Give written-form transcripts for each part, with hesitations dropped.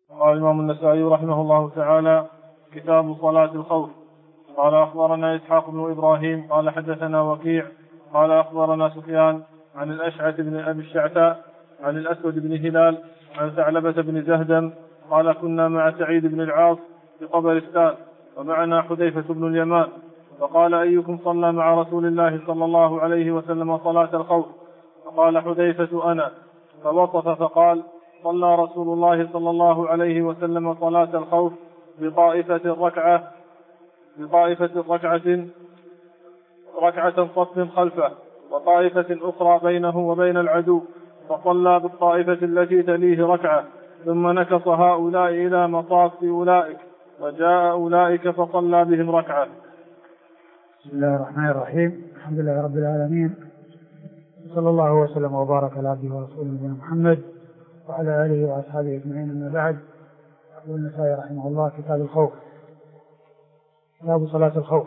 قال الإمام النسائي رحمه الله تعالى: كتاب صلاة الخوف. قال أخبرنا إسحاق بن إبراهيم قال حدثنا وكيع قال أخبرنا سفيان عن الأشعث بن أبي الشعثاء عن الأسود بن هلال عن ثعلبة بن زهدم قال: كنا مع سعيد بن العاص في طبرستان ومعنا حذيفة بن اليمان، فقال: أيكم صلى مع رسول الله صلى الله عليه وسلم صلاة الخوف؟ فقال حذيفة: أنا. فوصف فقال: صلى رسول الله صلى الله عليه وسلم صلاة الخوف بطائفة ركعة صف خلفه وطائفة أخرى بينه وبين العدو، فصلى بالطائفة التي تليه ركعة، ثم نكص هؤلاء إلى مصاف أولئك، وجاء أولئك فصلى بهم ركعة. بسم الله الرحمن الرحيم. الحمد لله رب العالمين، صلى الله وسلم وبارك على عبده ورسوله نبينا محمد وعلى آله وأصحابه أجمعين. أما بعد، يقول النسائي رحمه الله: كتاب الخوف. كتاب صلاة الخوف.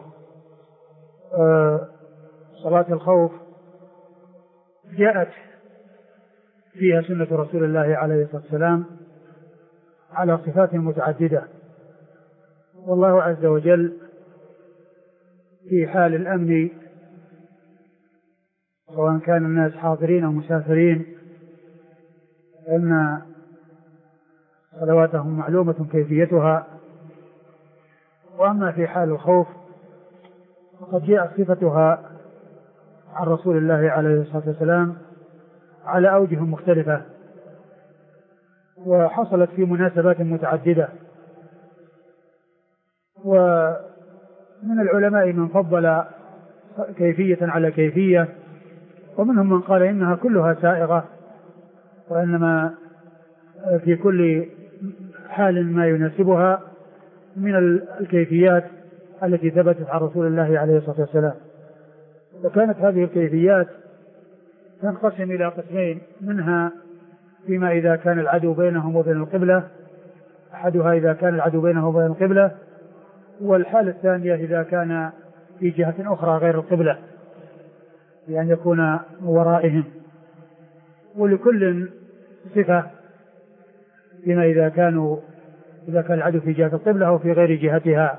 صلاة الخوف جاءت فيها سنة رسول الله عليه الصلاة والسلام على صفات متعددة، والله عز وجل في حال الأمن، سواء كان الناس حاضرين أو مسافرين، فإن صلواتهم معلومة كيفيتها. وأما في حال الخوف فقد جاءت صفتها عن رسول الله عليه الصلاة والسلام على أوجه مختلفة، وحصلت في مناسبات متعددة. ومن العلماء من فضل كيفية على كيفية، ومنهم من قال إنها كلها سائغة، وإنما في كل حال ما يناسبها من الكيفيات التي ثبتت عن رسول الله عليه الصلاة والسلام. وكانت هذه الكيفيات تنقسم إلى قسمين: منها فيما إذا كان العدو بينهم وبين القبلة، أحدها إذا كان العدو بينه وبين القبلة، والحالة الثانية إذا كان في جهة أخرى غير القبلة، بأن يكون ورائهم. ولكل صفة فيما إذا كان العدو في جهة القبلة أو في غير جهتها.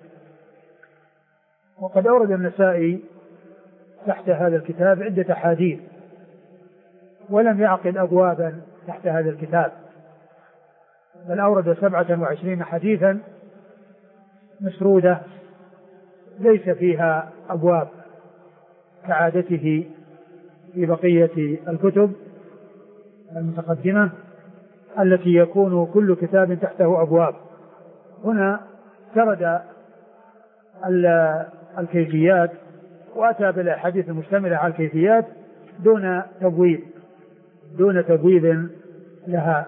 وقد أورد النسائي تحت هذا الكتاب عدة أحاديث، ولم يعقد أبوابا تحت هذا الكتاب، بل أورد 27 حديثا مسرودة ليس فيها أبواب كعادته في بقية الكتب المتقدمة التي يكون كل كتاب تحته أبواب. هنا سرد الكيفيات وأتى بالأحاديث المشتملة على الكيفيات دون تبويب لها.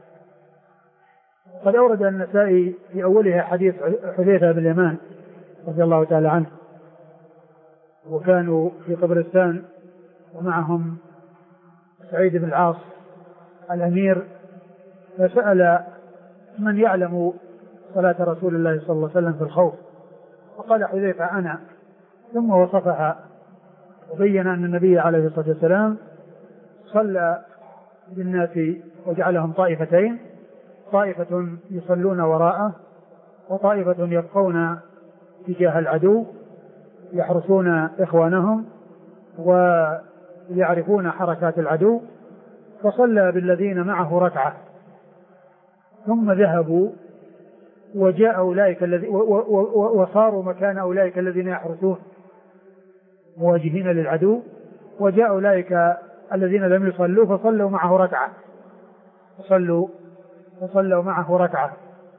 قد أورد النسائي في أولها حديث حذيفة بن اليمان رضي الله تعالى عنه، وكانوا في طبرستان ومعهم سعيد بن العاص الأمير، فسأل من يعلم صلاة رسول الله صلى الله عليه وسلم في الخوف، فقال حذيفة: أنا. ثم وصفها وبين أن النبي عليه الصلاة والسلام صلى بالناس وجعلهم طائفتين: طائفة يصلون وراءه، وطائفة يبقون تجاه العدو يحرسون إخوانهم ويعرفون حركات العدو. فصلى بالذين معه ركعة، ثم ذهبوا وجاء أولئك وصاروا مكان أولئك الذين يحرسون مواجهين للعدو، وجاء أولئك الذين لم يصلوا فصلوا معه ركعة، فصلوا معه ركعة،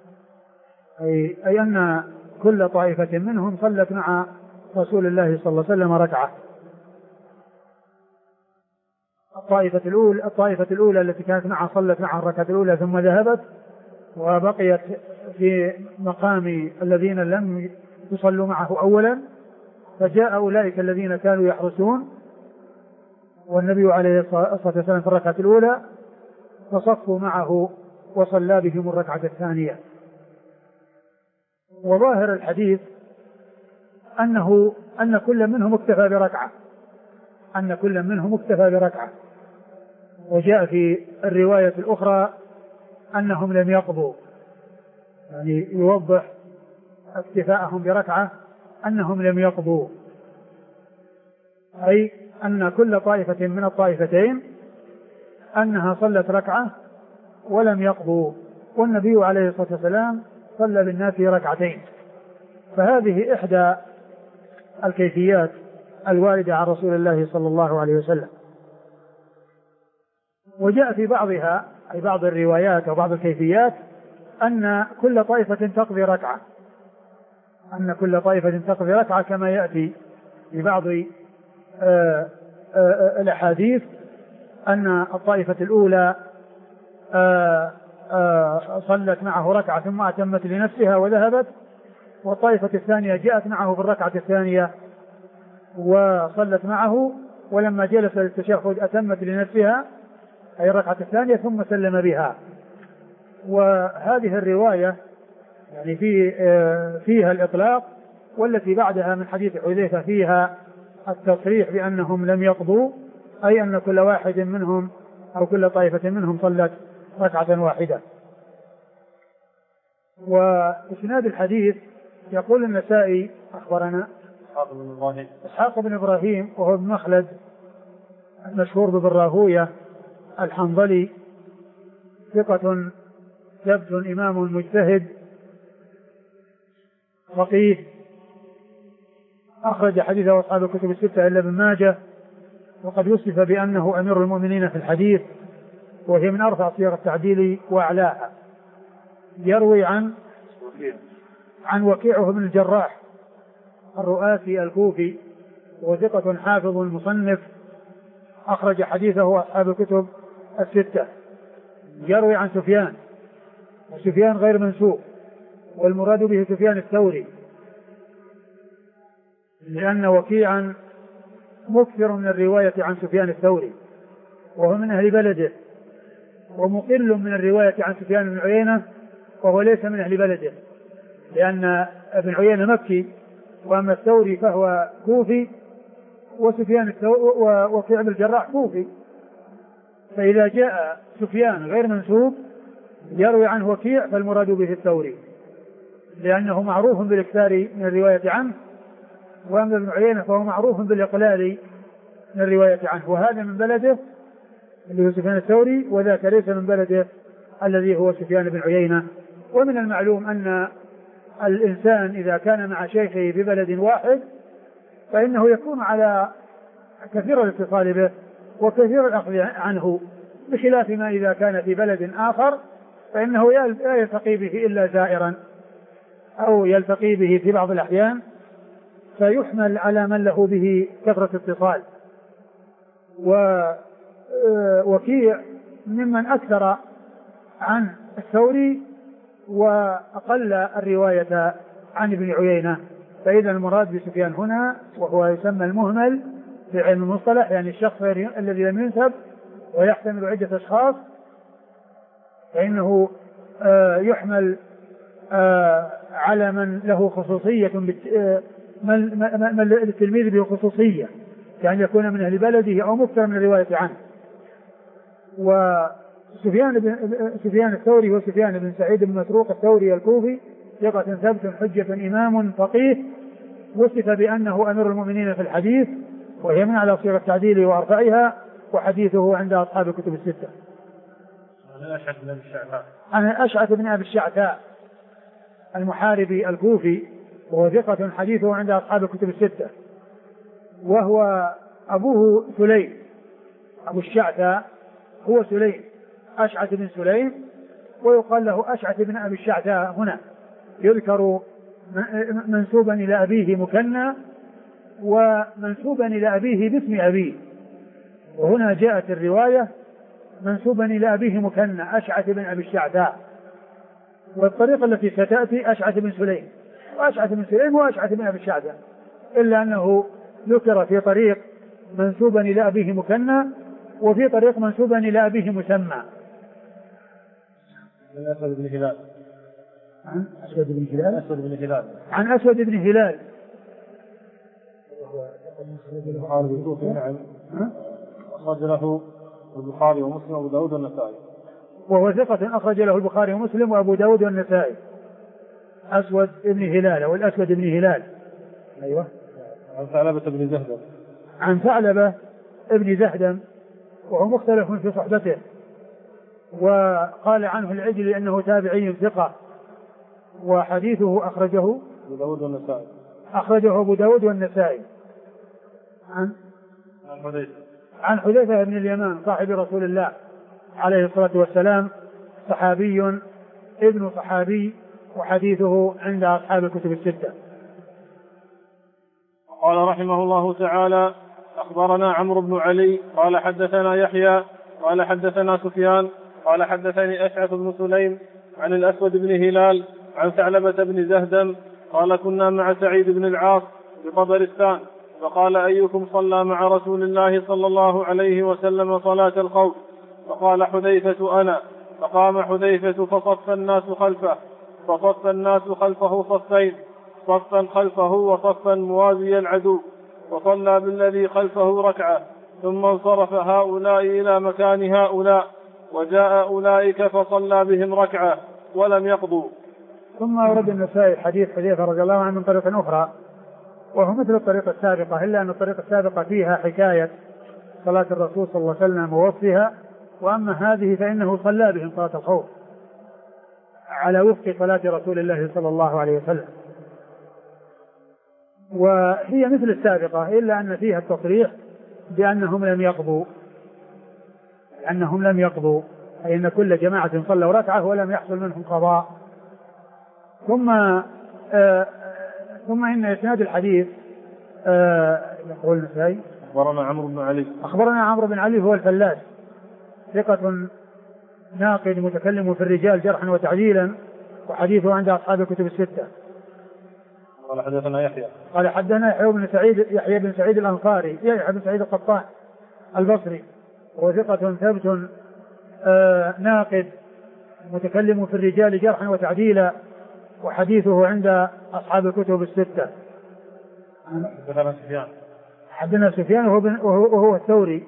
أي أن كل طائفة منهم صلت مع رسول الله صلى الله عليه وسلم ركعة. الطائفة الأولى التي كانت معه صلت معه الركعة الأولى ثم ذهبت، وبقيت في مقام الذين لم يصلوا معه أولا، فجاء أولئك الذين كانوا يحرسون والنبي عليه الصلاة والسلام في الركعة الأولى، فصفوا معه وصلى بهم الركعة الثانية. وظاهر الحديث أن كل منهم اكتفى بركعة، وجاء في الرواية الأخرى أنهم لم يقضوا، يعني يوضح اكتفاءهم بركعة أنهم لم يقضوا، أي أن كل طائفة من الطائفتين أنها صلت ركعة ولم يقضوا، والنبي عليه الصلاة والسلام صلى بالناس ركعتين. فهذه إحدى الكيفيات الواردة عن رسول الله صلى الله عليه وسلم. وجاء في بعضها أي بعض الروايات أو بعض الكيفيات أن كل طائفة تقضي ركعة، أن كل طائفة تقضي ركعة كما يأتي في بعض الأحاديث أن الطائفة الأولى صلت معه ركعة ثم أتمت لنفسها وذهبت، والطائفة الثانية جاءت معه في الركعة الثانية وصلت معه، ولما جلس للتشهد أتمت لنفسها أي الركعة الثانية ثم سلم بها. وهذه الرواية يعني فيها الإطلاق، والتي بعدها من حديث حذيفة فيها التصريح بأنهم لم يقضوا، أي أن كل واحد منهم أو كل طائفة منهم صلت ركعة واحدة. وإسناد الحديث يقول النسائي أخبرنا إسحاق بن إبراهيم وهو ابن مخلد المشهور بابن راهوية الحنظلي، ثقة ثبت إمام مجتهد فقيه، أخرج حديثه أصحاب الكتب الستة إلا ابن ماجه، وقد وصف بأنه أمير المؤمنين في الحديث، وهي من أرفع صيغ التعديل وأعلاها. يروي عن وكيعه بن الجراح الرؤاسي الكوفي، وثقة حافظ مصنف، أخرج حديثه أصحاب الكتب الستة. يروي عن سفيان، وسفيان غير منسوب، والمراد به سفيان الثوري، لأن وكيعا مكثر من الرواية عن سفيان الثوري وهو من أهل بلده، ومقل من الرواية عن سفيان بن عيينة وهو ليس من أهل بلده، لأن ابن عيينة مكي وأما الثوري فهو كوفي، وسفيان وكيع بن الجراح كوفي. فإذا جاء سفيان غير منسوب يروي عنه وكيع فالمراد به الثوري، لأنه معروف بالإكثار من الرواية عنه، وأما ابن عيينة فهو معروف بالإقلال من الرواية عنه، وهذا من بلده اللي هو سفيان الثوري، وذاك ليس من بلده الذي هو سفيان بن عيينة. ومن المعلوم أن الإنسان إذا كان مع شيخه ببلد واحد فإنه يكون على كثير الاتصال به وكثير الأخذ عنه، بخلاف ما إذا كان في بلد آخر فإنه لا يلتقي به إلا زائرا أو يلتقي به في بعض الأحيان، فيحمل على من له به كثرة اتصال. ووكيع ممن أكثر عن الثوري وأقل الرواية عن ابن عيينة، فإذا المراد بسفيان هنا وهو يسمى المهمل في علم المصطلح، يعني الشخص الذي لم ينسب ويحتمل عدة أشخاص، فإنه يحمل على من له خصوصية من للتلميذ به خصوصية، يعني يكون من أهل بلده أو مكثر من الرواية عنه. وسفيان الثوري وسفيان بن سعيد بن مسروق الثوري الكوفي ثقة ثبت حجة إمام فقيه، وصف بأنه أمير المؤمنين في الحديث، وهي من على صيغ التعديل وأرفعها، وحديثه عند أصحاب الكتب الستة. عن الأشعث بن أبي الشعثاء المحاربي الكوفي، وهو ثقة حديثه عند أصحاب الكتب الستة، وهو أبوه سليم، أبو الشعثاء هو سليم أشعث بن سليم، ويقال له أشعث بن أبي الشعثاء، هنا يذكر منسوبا إلى أبيه مكنى ومنسوبا إلى أبيه باسم أبيه، وهنا جاءت الرواية منسوبا إلى أبيه مكنى أشعث بن أبي الشعثاء، والطريقة التي ستأتي أشعث بن سليم، وأشعث بن سليم وأشعث بن أبي الشعثاء، إلا أنه ذكر في طريق منسوبا إلى أبيه مكنى، وفي طريق منسوبا إلى أبيه مسمى. عن أسود بن هلال. عن أسود بن هلال. أسود بن هلال. عن أسود بن هلال. نعم. أخرج له البخاري ومسلم وأبو داود والنسائي. وهو ثقة أخرج له البخاري ومسلم وأبو داود والنسائي. أسود ابن هلال أو الأسود ابن هلال. أيوة. عن ثعلبة بن زهدم. عن ثعلبة ابن زهدم وهو مختلف في صحبته، وقال عنه العجلي أنه تابعي ثقة، وحديثه أخرجه أبو داود والنسائي. عن حذيفة بن اليمان صاحب رسول الله عليه الصلاة والسلام، صحابي ابن صحابي، وحديثه عند أصحاب الكتب الستة. قال رحمه الله تعالى: أخبرنا عمرو بن علي قال حدثنا يحيى قال حدثنا سفيان قال حدثني أشعث بن سليم عن الأسود بن هلال عن ثعلبة بن زهدم قال: كنا مع سعيد بن العاص بطبرستان، فقال: أيكم صلى مع رسول الله صلى الله عليه وسلم صلاة الخوف؟ فقال حذيفة: أنا. فقام حذيفة فصف الناس خلفه، فصف الناس خلفه صفين، صفا خلفه وصفا موازي العدو، وصلى بالذي خلفه ركعة، ثم انصرف هؤلاء إلى مكان هؤلاء، وجاء أولئك فصلى بهم ركعة ولم يقضوا. ثم أورد النسائي حديث حذيفة رضي الله عنه من طريق أخرى، وهو مثل الطريقة السابقة، إلا أن الطريقة السابقة فيها حكاية صلاة الرسول صلى الله عليه وسلم ووصفها، وأما هذه فإنه صلى بهم صلاة الخوف على وفق صلاة رسول الله صلى الله عليه وسلم، وهي مثل السابقة إلا أن فيها التصريح بأنهم لم يقضوا، أي أن كل جماعة صلوا ركعة ولم يحصل منهم قضاء. ثم إن إسناد الحديث يقول النسائي: أخبرنا عمرو بن علي هو الفلاس، ثقة ناقد متكلم في الرجال جرحا وتعديلا، وحديثه عند أصحاب الكتب الستة. قال حدثنا يحيى بن سعيد الأنصاري، يحيى بن سعيد القطان البصري، وهو ثقة ثبت ناقد متكلم في الرجال جرحا وتعديلا، وحديثه عند أصحاب الكتب الستة. حدثنا سفيان وهو الثوري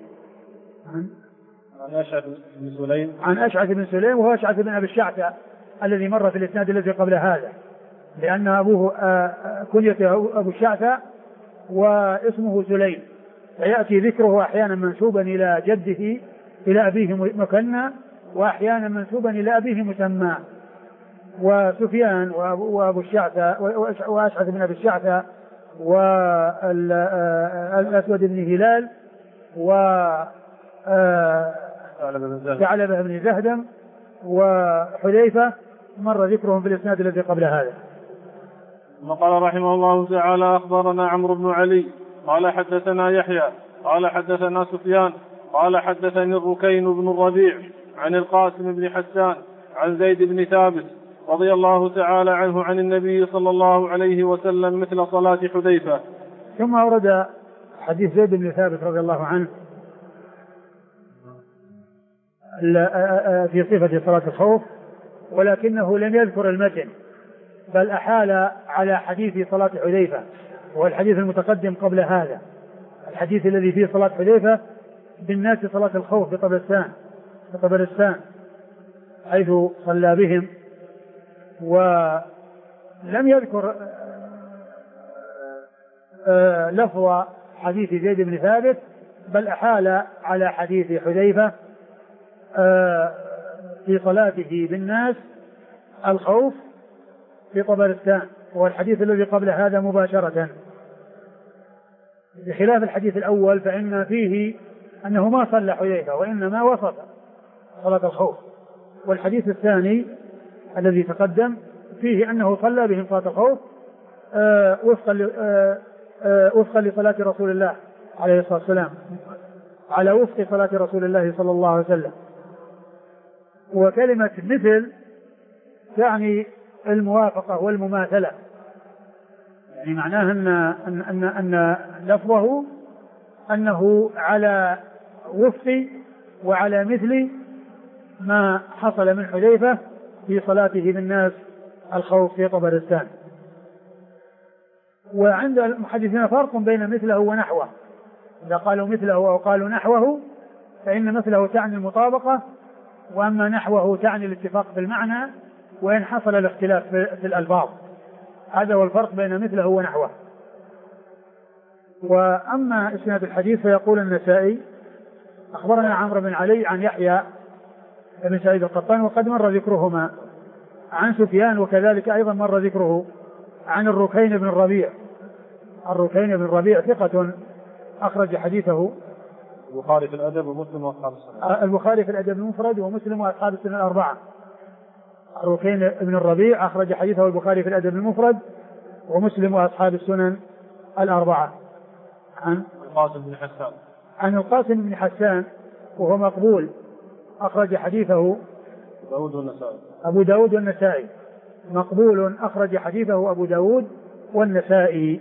عن أشعث بن سليم وهو أشعث بن أبي الشعثة الذي مر في الإسناد الذي قبل هذا، لأن أبوه كنيته أبو الشعثة واسمه سليم، فيأتي ذكره أحيانا منسوبا إلى جده إلى أبيه مكنى، وأحيانا منسوبا إلى أبيه مسمى. وسفيان وأبو الشعثة وأشعث بن أبي الشعثة والأسود بن هلال ثعلبة بن زهدم وحذيفة مر ذكرهم في الإسناد الذي قبل هذا. قال رحمه الله تعالى: أخبرنا عمرو بن علي قال حدثنا يحيى قال حدثنا سفيان قال حدثني الركين بن الربيع عن القاسم بن حسان عن زيد بن ثابت رضي الله تعالى عنه عن النبي صلى الله عليه وسلم مثل صلاة حذيفة. ثم أورد حديث زيد بن ثابت رضي الله عنه في صفة صلاة الخوف، ولكنه لم يذكر المتن، بل أحال على حديث صلاة حذيفة، وهو الحديث المتقدم قبل هذا، الحديث الذي فيه صلاة حذيفة بالناس صلاة الخوف بطبرستان حيث صلى بهم، ولم يذكر لفظ حديث زيد بن ثابت، بل أحال على حديث حذيفة في صلاته بالناس الخوف في طبرستان، وهو الحديث الذي قبل هذا مباشرة، بخلاف الحديث الأول فإن فيه أنه ما صلى حذيفة وإنما وصف صلاة الخوف، والحديث الثاني الذي تقدم فيه أنه صلى بهم صلاة الخوف وفقا لصلاة رسول الله عليه الصلاة والسلام، على وفق صلاة رسول الله صلى الله عليه وسلم. وكلمة مثل يعني الموافقة والمماثلة، يعني معناها أن لفظه أنه على وفق وعلى مثل ما حصل من حذيفة في صلاته بالناس الخوف في طبرستان. وعند المحدثين فرق بين مثله ونحوه، إذا قالوا مثله أو قالوا نحوه فإن مثله تعني المطابقة، وأما نحوه تعني الاتفاق في المعنى وإن حصل الاختلاف في الألفاظ. هذا هو الفرق بين مثله ونحوه. وأما إسناد الحديث فيقول النسائي أخبرنا عمرو بن علي عن يحيى بن سعيد القطان وقد مر ذكرهما، عن سفيان وكذلك أيضا مر ذكره، عن الركين بن الربيع. الركين بن الربيع ثقة أخرج حديثه البخاري في الأدب ومسلم وأصحاب السنن. البخاري في الأدب المفرد ومسلم وأصحاب السنن الأربعة. الركين بن الربيع أخرج حديثه البخاري في الأدب المفرد ومسلم وأصحاب السنن الأربعة. عن القاسم بن حسان. عن القاسم بن حسان وهو مقبول أخرج حديثه أبو داود والنسائي. مقبول أخرج حديثه أبو داود والنسائي.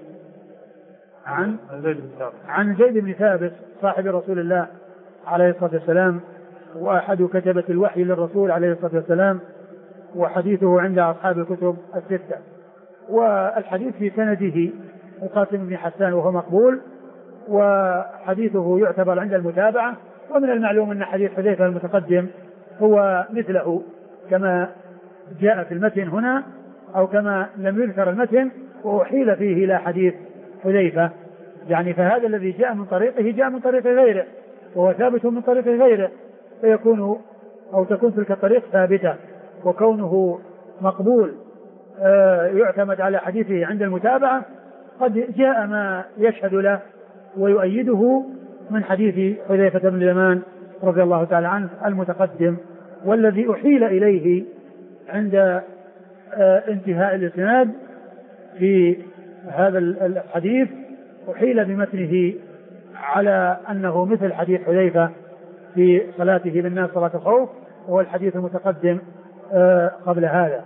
عن زيد بن ثابت صاحب رسول الله عليه الصلاة والسلام وأحد كتبة الوحي للرسول عليه الصلاة والسلام، وحديثه عند أصحاب الكتب الستة. والحديث في سنده القاسم بن حسان وهو مقبول، وحديثه يعتبر عند المتابعة. ومن المعلوم أن حديث حذيفة المتقدم هو مثله كما جاء في المتن هنا، أو كما لم يذكر المتن وأحيل فيه إلى حديث حذيفة، يعني فهذا الذي جاء من طريقه جاء من طريق غيره وهو ثابت من طريق غيره، فيكون أو تكون تلك الطريق ثابتة. وكونه مقبول يعتمد على حديثه عند المتابعة، قد جاء ما يشهد له ويؤيده من حديث حذيفة بن اليمان رضي الله تعالى عنه المتقدم، والذي أحيل إليه عند انتهاء الإسناد في هذا الحديث، أحيل بمتنه على أنه مثل حديث حذيفة في صلاته بالناس صلاة الخوف، وهو الحديث المتقدم قبل هذا.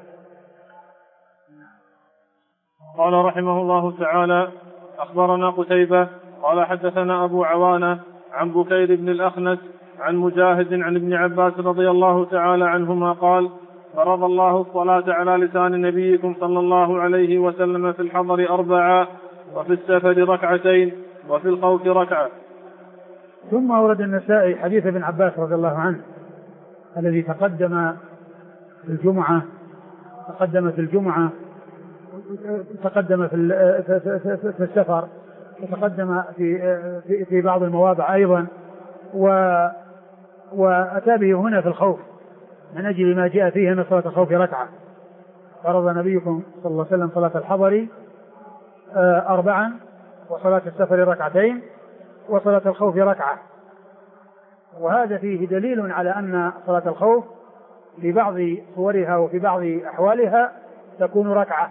قال رحمه الله تعالى: أخبرنا قتيبة قال حدثنا أبو عوانة عن بكير بن الأخنس عن مجاهد عن ابن عباس رضي الله تعالى عنهما قال: فرض الله الصلاة على لسان نبيكم صلى الله عليه وسلم في الحضر 4 وفي السفر 2 وفي الخوف 1. ثم أورد النسائي حديث ابن عباس رضي الله عنه الذي تقدم في الجمعة تقدم في السفر، وتقدم في بعض المواضع أيضا، وأتى به هنا في الخوف من أجل ما جاء فيه أن صلاة الخوف 2. فرض نبيكم صلى الله عليه وسلم صلاة الحضر 4 وصلاة السفر 2 وصلاة الخوف 1. وهذا فيه دليل على أن صلاة الخوف في بعض صورها وفي بعض أحوالها تكون 1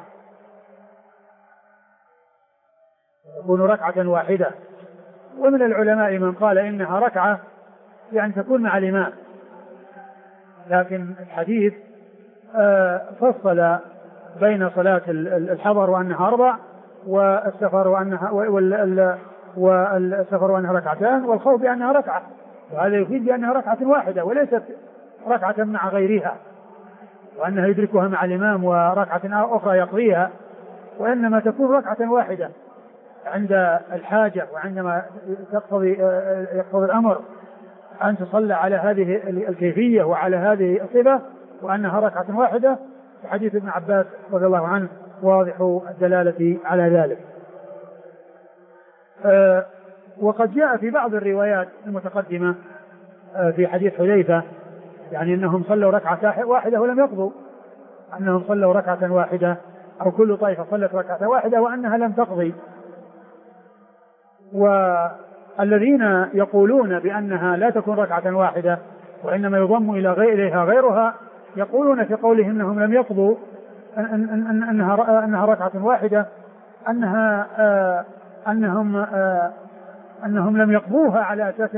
واحدة. ومن العلماء من قال إنها 1 يعني تكون مع الإمام، لكن الحديث فصل بين صلاة الحضر وأنها 4 والسفر وأنها 2 والخوف بأنها 1. وهذا يفيد بأنها 1 واحدة وليست 1 مع غيرها، وأنها يدركها مع الإمام و1 أخرى يقضيها، وإنما تكون 1 واحدة عند الحاجة وعندما يقتضي الأمر أن تصلى على هذه الكيفية وعلى هذه الصفة، وأنها 1 واحدة. حديث ابن عباس رضي الله عنه واضح الدلالة على ذلك. وقد جاء في بعض الروايات المتقدمة في حديث حذيفة يعني أنهم صلوا 1 واحدة ولم يقضوا، أنهم صلوا 1 واحدة أو كل طائفة صلت 1 واحدة وأنها لم تقضي. والذين يقولون بأنها لا تكون 1 واحدة وإنما يضم إليها غيرها يقولون في قولهم أنهم لم يقضوا أنها 1 واحدة أنهم لم يقضوها على أساس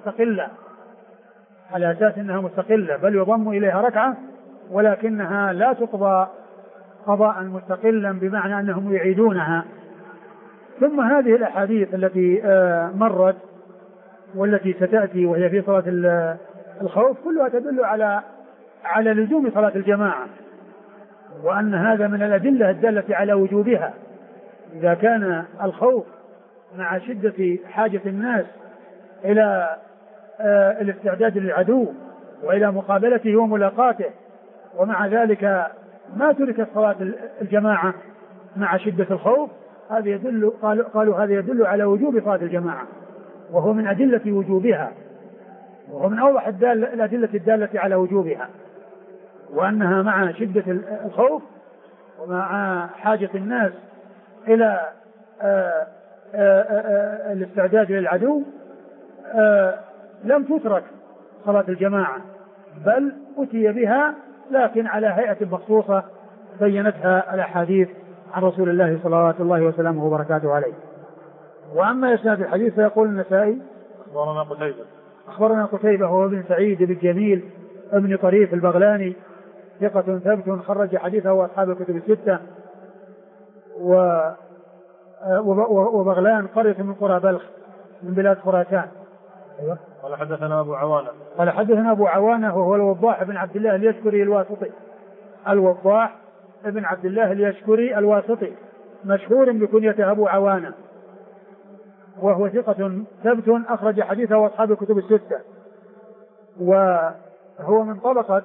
أنها مستقلة، بل يضم إليها 1 ولكنها لا تقضى قضاء مستقلا بمعنى أنهم يعيدونها. ثم هذه الأحاديث التي مرت والتي ستأتي وهي في صلاة الخوف كلها تدل على لزوم صلاة الجماعة، وأن هذا من الأدلة الدالة على وجوبها. إذا كان الخوف مع شدة حاجة الناس إلى الاستعداد للعدو وإلى مقابلته وملاقاته، ومع ذلك ما تركت صلاة الجماعة مع شدة الخوف، هذا يدل قالوا هذا يدل على وجوب صلاة الجماعة، وهو من أدلة وجوبها، وهو من أوضح الأدلة الدالة على وجوبها، وأنها مع شدة الخوف ومع حاجة الناس إلى الاستعداد للعدو لم تترك صلاة الجماعة، بل أتي بها لكن على هيئة مخصوصة بينتها الأحاديث عن رسول الله صلوات الله وسلامه وبركاته عليه. وأما إسناد الحديث فيقول النسائي أخبرنا قتيبة هو ابن سعيد بن جميل ابن طريف البغلاني ثقة ثبت خرج حديثه أصحاب الكتب الستة. وبغلان قرية من قرى بلخ من بلاد خراسان. أيوة. قال حدثنا أبو عوانة. قال حدثنا أبو عوانة وهو الوضاح بن عبد الله اليشكري الواسطي. الوضاح بن عبد الله اليشكري الواسطي مشهور بكنيته أبو عوانة، وهو ثقة ثبت أخرج حديثه أصحاب الكتب الستة، وهو من طبقة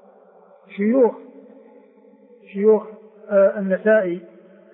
شيوخ النسائي.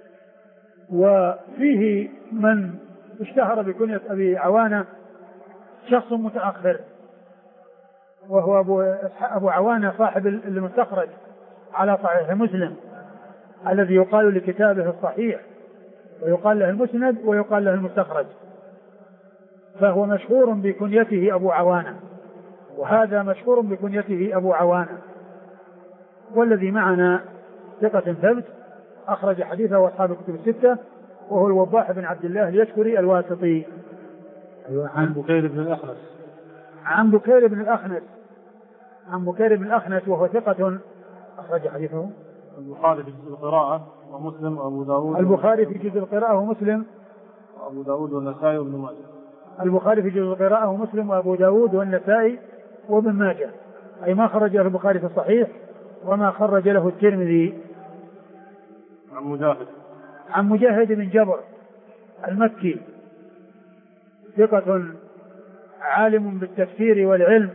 وفيه من اشتهر بكنية أبي عوانة شخص متأخر، وهو أبو عوانة صاحب المستخرج على صحيح مسلم الذي يقال لكتابه الصحيح، ويقال له المسند ويقال له المستخرج، فهو مشهور بكنيته أبو عوانة، وهذا مشهور بكنيته أبو عوانة. والذي معنا ثقة ثبت أخرج حديثه أصحاب الكتب الستة، وهو الوضاح بن عبد الله اليشكري الواسطي. عن بكير بن الأخنس. عن بكير بن الأخنس وهو ثقة أخرج حديثه البخاري في جزء القراءة ومسلم وأبو داود. البخاري في جزء القراءة ومسلم وأبو داود والنسائي وابن ماجه. البخاري في جزء القراءة ومسلم وأبو داود والنسائي وابن ماجه، أي ما خرج له البخاري في الصحيح وما خرج له الترمذي. عن مجاهد بن جبر المكي ثقة عالم بالتفسير والعلم،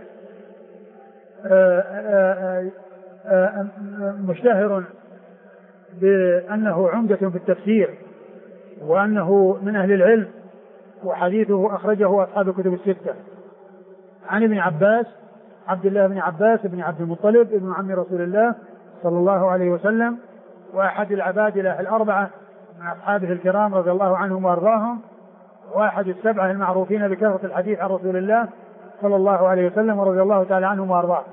مشتهر بأنه عمدة في التفسير وأنه من أهل العلم، وحديثه أخرجه أصحاب الكتب الستة. عن ابن عباس عبد الله بن عباس بن عبد المطلب ابن عم رسول الله صلى الله عليه وسلم، وأحد العبادلة الأربعة من أصحابه الكرام رضي الله عنهم وأرضاهم، وأحد السبعة المعروفين بكثرة الحديث عن رسول الله صلى الله عليه وسلم ورضي الله تعالى عنهم وأرضاهم.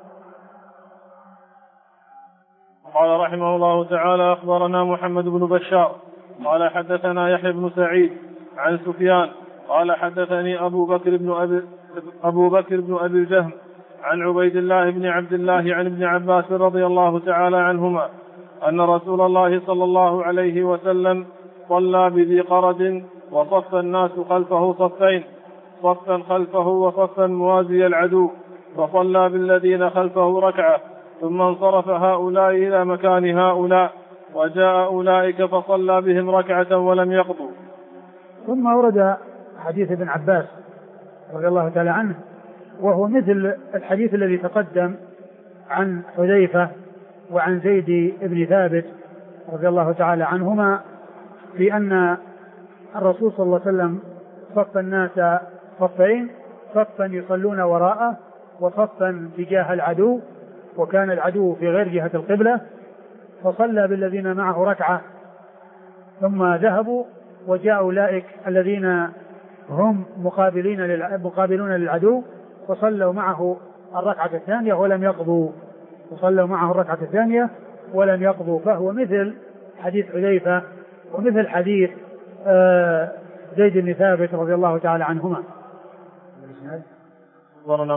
قال رحمه الله تعالى: أخبرنا محمد بن بشار قال حدثنا يحيى بن سعيد عن سفيان قال حدثني أبو بكر بن أبي الجهم عن عبيد الله بن عبد الله عن ابن عباس رضي الله تعالى عنهما أن رسول الله صلى الله عليه وسلم صلى بذي قرد وصف الناس خلفه صفين، صفا خلفه وصفا موازي العدو، فصلى بالذين خلفه ركعة، ثم انصرف هؤلاء إلى مكان هؤلاء، وجاء أولئك فصلى بهم ركعة ولم يقضوا. ثم ورد حديث ابن عباس رضي الله تعالى عنه، وهو مثل الحديث الذي تقدم عن حذيفة وعن زيد بن ثابت رضي الله تعالى عنهما، في أن الرسول صلى الله عليه وسلم صف الناس صفين، صفا يصلون وراءه وصفا تجاه العدو، وكان العدو في غير جهة القبلة، فصلى بالذين معه ركعة ثم ذهبوا، وجاء أولئك الذين هم مقابلون للعدو فصلوا معه الركعة الثانية ولم يقضوا، فهو مثل حديث حذيفة ومثل حديث زيد بن ثابت رضي الله تعالى عنهما. أخبرنا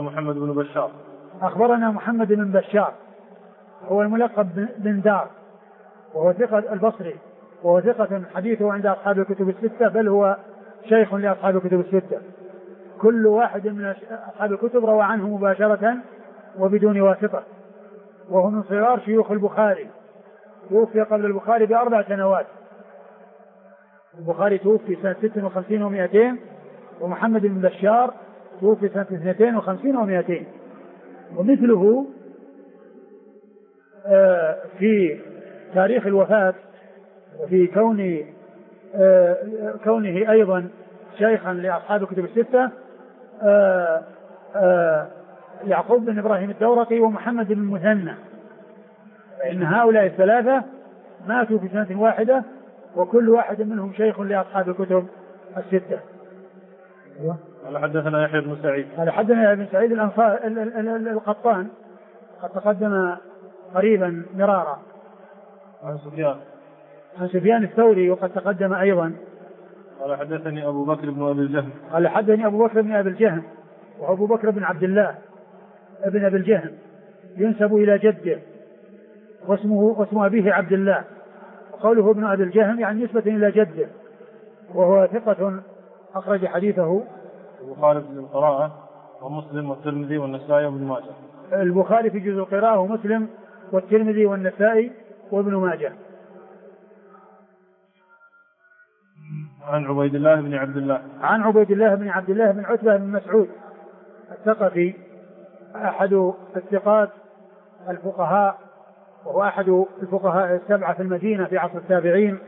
محمد بن بشار هو الملقب بن دار، وهو ثقة البصري، وهو ثقة حديثه عند أصحاب الكتب الستة، بل هو شيخ لأصحاب الكتب الستة، كل واحد من أصحاب الكتب روى عنه مباشرة وبدون واسطة، وهو من صغار شيوخ البخاري، توفي قبل البخاري ب4 سنوات. البخاري توفي سنة 56 و200، ومحمد بن بشار توفي سنة 52 و200، ومثله في تاريخ الوفاة وفي كونه أيضا شيخا لأصحاب الكتب الستة يعقوب بن إبراهيم الدورقي ومحمد بن المثنى، فإن هؤلاء الثلاثة ماتوا في سنة واحدة وكل واحد منهم شيخ لأصحاب الكتب الستة. قال حدثنا يحيى بن سعيد قال حدثنا يحيى بن سعيد القطان قد تقدم قريبا مرارا. عن سفيان الثوري وقد تقدم أيضا. قال حدثني أبو بكر بن أبي الجهم قال حدثني أبو بكر بن أبي الجهم وأبو بكر بن عبد الله ابن أبي الجهم ينسب إلى جده واسم أبيه عبد الله، وقوله ابن أبي الجهم يعني نسبة إلى جده، وهو ثقة أخرج حديثه البخاري في القراءة ومسلم والترمذي والنسائي وابن ماجه. البخاري في جزء القراءة ومسلم والترمذي والنسائي وابن ماجه. عن عبيد الله بن عبد الله عن عبيد الله بن عبد الله بن عتبة بن مسعود الثقفي أحد الثقات الفقهاء، وهو أحد الفقهاء السبعة في المدينة في عصر التابعين،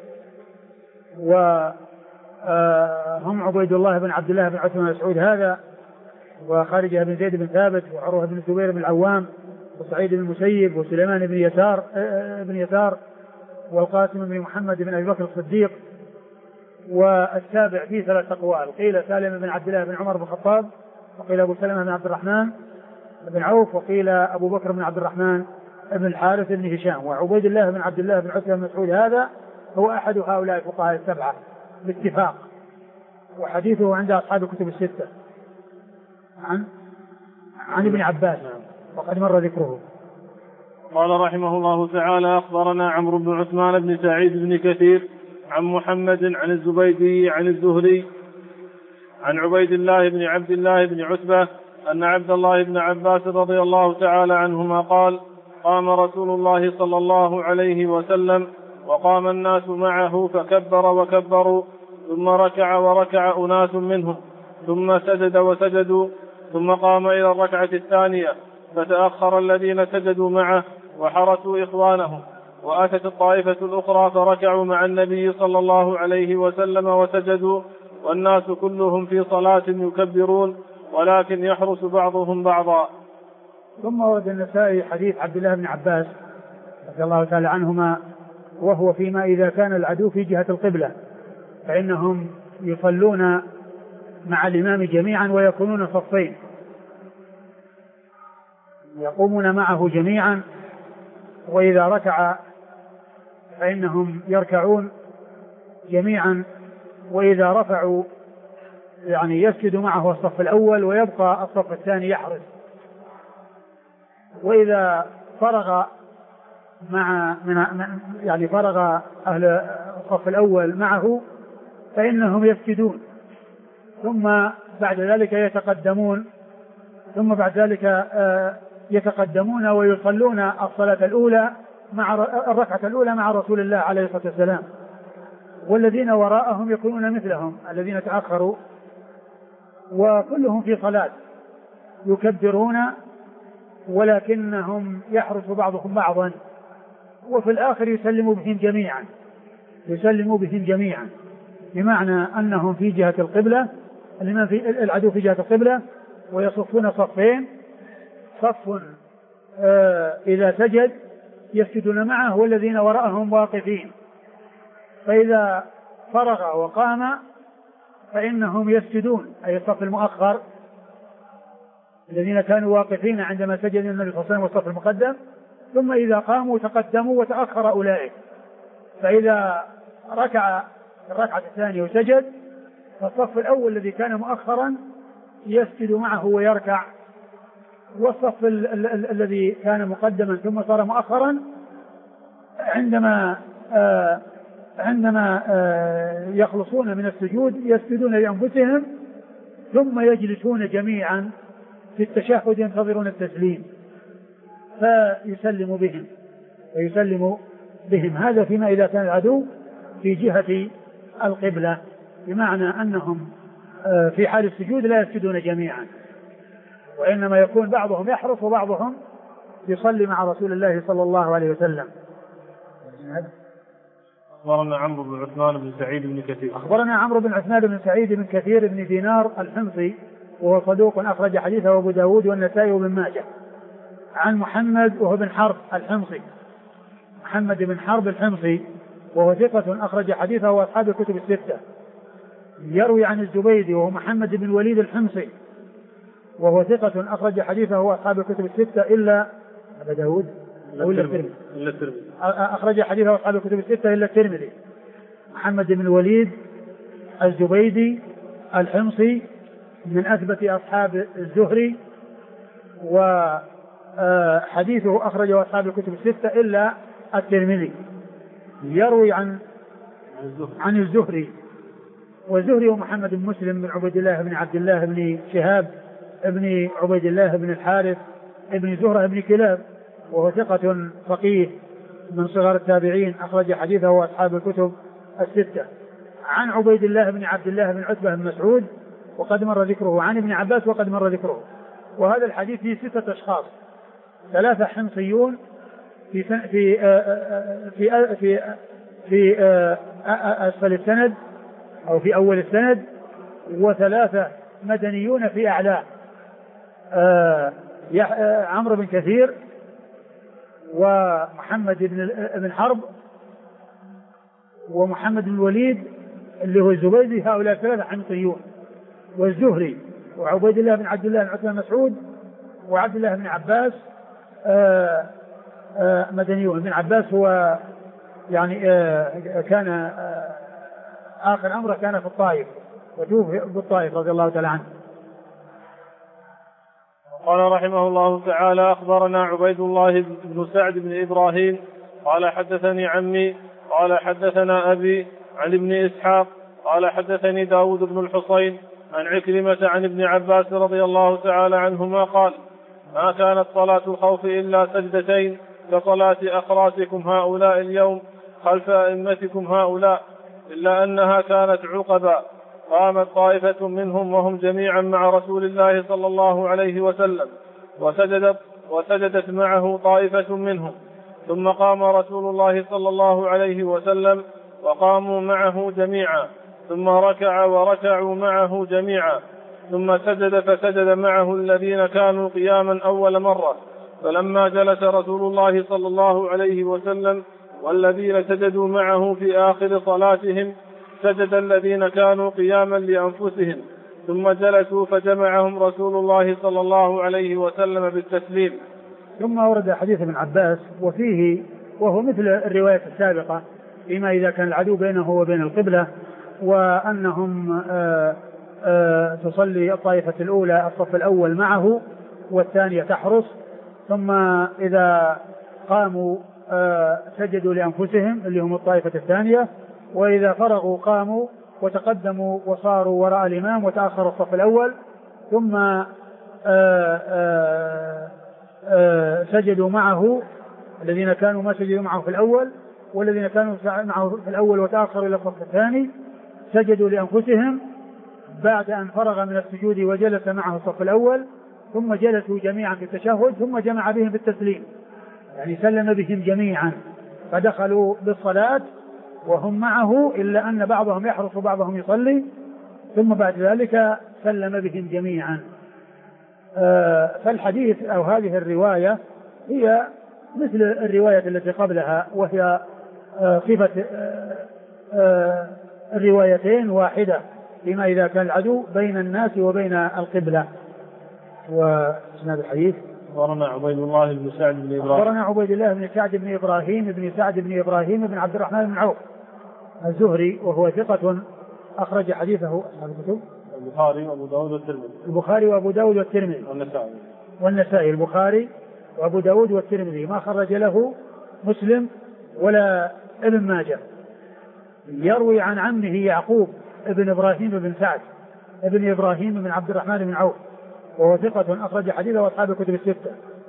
وهم عبيد الله بن عبد الله بن عتبة بن مسعود هذا وخارجة بن زيد بن ثابت وعروة بن الزبير بن العوام وسعيد بن المسيب وسليمان بن يسار والقاسم بن محمد بن أبي بكر الصديق. والسابع فيه ثلاث أقوال، قيل سالم بن عبد الله بن عمر بن الخطاب، وقيل أبو سلمة بن عبد الرحمن بن عوف، وقيل أبو بكر بن عبد الرحمن بن الحارث بن هشام. وعبيد الله بن عبد الله بن عتبة بن مسعود هذا هو أحد هؤلاء الفقهاء السبعة باتفاق، وحديثه عند أصحاب الكتب الستة عن ابن عباس وقد مر ذكره. قال رحمه الله تعالى: أخبرنا عمرو بن عثمان بن سعيد بن كثير عن محمد عن الزبيدي عن الزهري عن عبيد الله بن عبد الله بن عتبة أن عبد الله بن عباس رضي الله تعالى عنهما قال: قام رسول الله صلى الله عليه وسلم وقام الناس معه فكبر وكبروا، ثم ركع وركع أناس منهم، ثم سجد وسجدوا، ثم قام إلى الركعة الثانية فتأخر الذين سجدوا معه وحرسوا إخوانهم، وأتت الطائفة الأخرى فركعوا مع النبي صلى الله عليه وسلم وسجدوا، والناس كلهم في صلاة يكبرون ولكن يحرس بعضهم بعضا. ثم ورد النسائي حديث عبد الله بن عباس رضي الله تعالى عنهما، وهو فيما إذا كان العدو في جهة القبلة فإنهم يصلون مع الإمام جميعا ويكونون صفين، يقومون معه جميعا، وإذا ركع فإنهم يركعون جميعا، وإذا رفعوا يعني يسجد معه الصف الأول ويبقى الصف الثاني يحرس، وإذا فرغ فرغ أهل الصف الأول معه فإنهم يسجدون، ثم بعد ذلك يتقدمون ويصلون الصلاة الأولى مع الركعة الأولى مع رسول الله عليه الصلاة والسلام، والذين وراءهم يكونون مثلهم الذين تأخروا، وكلهم في صلاة يكبرون ولكنهم يحرس بعضهم بعضا، وفي الآخر يسلموا بهم جميعا، بمعنى أنهم في جهة القبلة، العدو في جهة القبلة، ويصفون صفين، صف إذا سجد يسجدون معه والذين وراءهم واقفين، فإذا فرغ وقام فإنهم يسجدون، أي الصف المؤخر الذين كانوا واقفين عندما سجد النبي صلى الله عليه وسلم والصف المقدم، ثم إذا قاموا تقدموا وتأخر أولئك، فإذا ركع الركعة الثانية وسجد فالصف الأول الذي كان مؤخرا يسجد معه ويركع، والصف الذي كان مقدما ثم صار مؤخرا عندما يخلصون من السجود يسجدون لأنفسهم ثم يجلسون جميعا في التشهد ينتظرون التسليم فيسلم بهم. هذا فيما إذا كان العدو في جهة القبلة، بمعنى أنهم في حال السجود لا يسجدون جميعا، وإنما يكون بعضهم يحرص وبعضهم يصلي مع رسول الله صلى الله عليه وسلم. أخبرنا عمرو بن عثمان بن سعيد بن كثير. أخبرنا عمرو بن عثمان بن سعيد بن كثير بن دينار الحمصي وهو صدوق أخرج حديثه أبو داود والنسائي وابن ماجه. عن محمد وهو بن حرب الحمصي، محمد بن حرب الحمصي وهو ثقة أخرج حديثه وأصحاب الكتب الستة. يروي عن الزبيدي وهو محمد بن الوليد الحمصي وهو ثقة أخرج حديثه وأصحاب الكتب الستة إلا أبا داود أو إلا الترمذي. أخرج حديثه وأصحاب الكتب الستة إلا الترمذي. محمد بن الوليد الزبيدي الحمصي من أثبت أصحاب الزهري، وحديثه أخرجه أصحاب الكتب الستة إلا الترمذي. يروي عن الزهري، والزهري هو محمد بن مسلم بن عبيد الله بن عبد الله بن شهاب ابن عبيد الله بن الحارث ابن زهرة بن كلاب، وهو ثقة فقيه من صغار التابعين أخرج حديثه وأصحاب الكتب الستة. عن عبيد الله بن عبد الله بن عتبة بن مسعود وقد مر ذكره، عن ابن عباس وقد مر ذكره. وهذا الحديث فيه 6 أشخاص، 3 حمصيون في في في في في أسفل السند أو في أول السند، و3 مدنيون في أعلاه، عمرو بن كثير ومحمد بن حرب ومحمد بن الوليد اللي هو الزبيدي. هؤلاء 3 حمصيون، والزهري وعبيد الله بن عبد الله بن عتبة مسعود وعبد الله بن عباس مدنيون. ابن عباس هو يعني كان آخر أمره كان في الطائف وتوفي بالطائف رضي الله تعالى عنه. قال رحمه الله تعالى: أخبرنا عبيد الله بن سعد بن إبراهيم قال حدثني عمي قال حدثنا أبي عن ابن إسحاق قال حدثني داود بن الحصين عن عكرمة عن ابن عباس رضي الله تعالى عنهما قال: ما كانت صلاة الخوف إلا سجدتين كصلاة أخراسكم هؤلاء اليوم خلف أئمتكم هؤلاء، إلا أنها كانت عقبا، قامت طائفة منهم وهم جميعا مع رسول الله صلى الله عليه وسلم وسجدت معه طائفة منهم، ثم قام رسول الله صلى الله عليه وسلم وقاموا معه جميعا، ثم ركع وركعوا معه جميعا، ثم سجد فسجد معه الذين كانوا قياما أول مرة، فلما جلس رسول الله صلى الله عليه وسلم والذين سجدوا معه في آخر صلاتهم سجد الذين كانوا قياما لأنفسهم، ثم جلسوا فجمعهم رسول الله صلى الله عليه وسلم بالتسليم. ثم ورد حديث ابن عباس وفيه وهو مثل الرواية السابقة فيما إذا كان العدو بينه وبين القبلة، وأنهم تصلي الطائفة الأولى الصف الأول معه والثانية تحرس، ثم إذا قاموا سجدوا لأنفسهم اللي هم الطائفة الثانية، وإذا فرغوا قاموا وتقدموا وصاروا وراء الإمام وتأخروا الصف الأول، ثم سجدوا معه الذين كانوا ما سجدوا معه في الأول، والذين كانوا معه في الأول وتأخروا إلى الصف الثاني سجدوا لأنفسهم بعد أن فرغ من السجود وجلس معه الصف الأول، ثم جلسوا جميعا في التشهد، ثم جمع بهم بالتسليم، يعني سلم بهم جميعا، فدخلوا بالصلاة وهم معه إلا أن بعضهم يحرص وبعضهم يصلي، ثم بعد ذلك سلم بهم جميعا. فالحديث أو هذه الرواية هي مثل الرواية التي قبلها، وهي صفة الروايتين واحدة فيما إذا كان العدو بين الناس وبين القبلة. واسناد الحديث: أخبرنا عبيد الله بن سعد بن إبراهيم أخبرنا عبيد الله بن سعد بن إبراهيم بن سعد بن إبراهيم بن عبد الرحمن بن عوف الزهري، وهو ثقة أخرج حديثه أصحاب الكتب البخاري وأبو داود والترمذي. البخاري وأبو داود والترمذي والنسائي. البخاري وأبو داود والترمذي، ما خرج له مسلم ولا ابن ماجه. يروي عن عمه يعقوب ابن إبراهيم بن سعد ابن إبراهيم بن عبد الرحمن بن عوف، وهو ثقة أخرج حديثه وأصحاب الكتب الستة.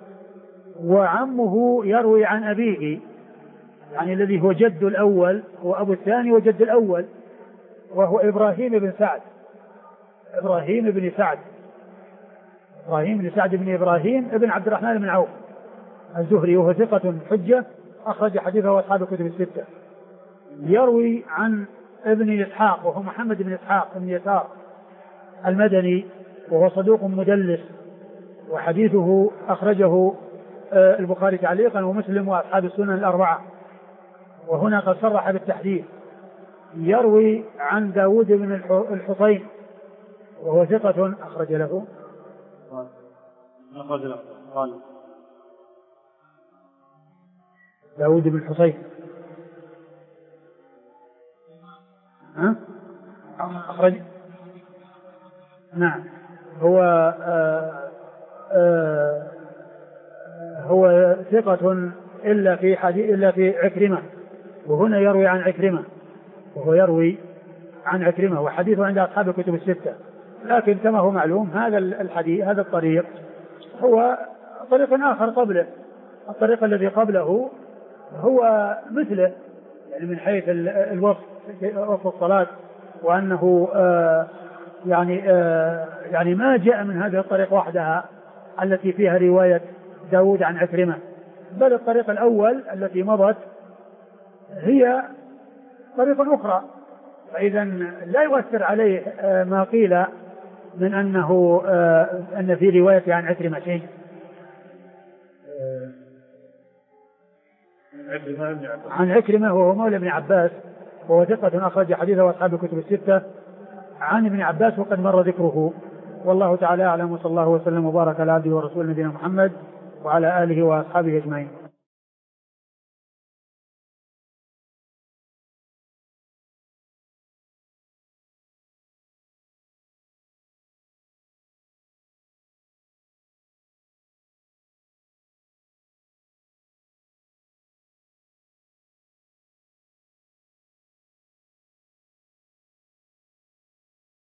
وعمه يروي عن أبيه، يعني الذي هو جد الأول وأبو الثاني وجد الأول، وهو إبراهيم بن سعد إبراهيم بن سعد بن إبراهيم ابن عبد الرحمن بن عوف الزهري، وهو ثقة حجة أخرج حديثه أصحاب الكتب الستة. يروي عن ابن إسحاق وهو محمد بن إسحاق بن يسار المدني، وهو صدوق مدلس، وحديثه أخرجه البخاري تعليقا ومسلم وأصحاب السنن الأربعة، وهنا قد صرح بالتحديث. يروي عن داود بن الحصين وهو ثقة أخرج له داود بن الحصين أخرج. نعم، هو ثقة إلا في عكرمة، وهنا يروي عن عكرمة، وهو يروي عن عكرمة وحديثه عند أصحاب الكتب الستة. لكن كما هو معلوم هذا الطريق هو طريق آخر قبله، الطريق الذي قبله هو مثله، يعني من حيث الوصف الصلاة، وأنه يعني ما جاء من هذه الطريق وحدها التي فيها رواية داود عن عكرمة، بل الطريق الأول التي مضت هي طريق أخرى. فإذا لا يؤثر عليه ما قيل من أن في رواية عن عكرمة شيء. عن عكرمة وهو مولى ابن عباس، وهو ثقة أخرج حديثه أصحاب الكتب الستة عن ابن عباس وقد مر ذكره. والله تعالى أعلم، وصلى الله وسلم وبارك على عبده ورسوله نبينا محمد وعلى آله وأصحابه أجمعين.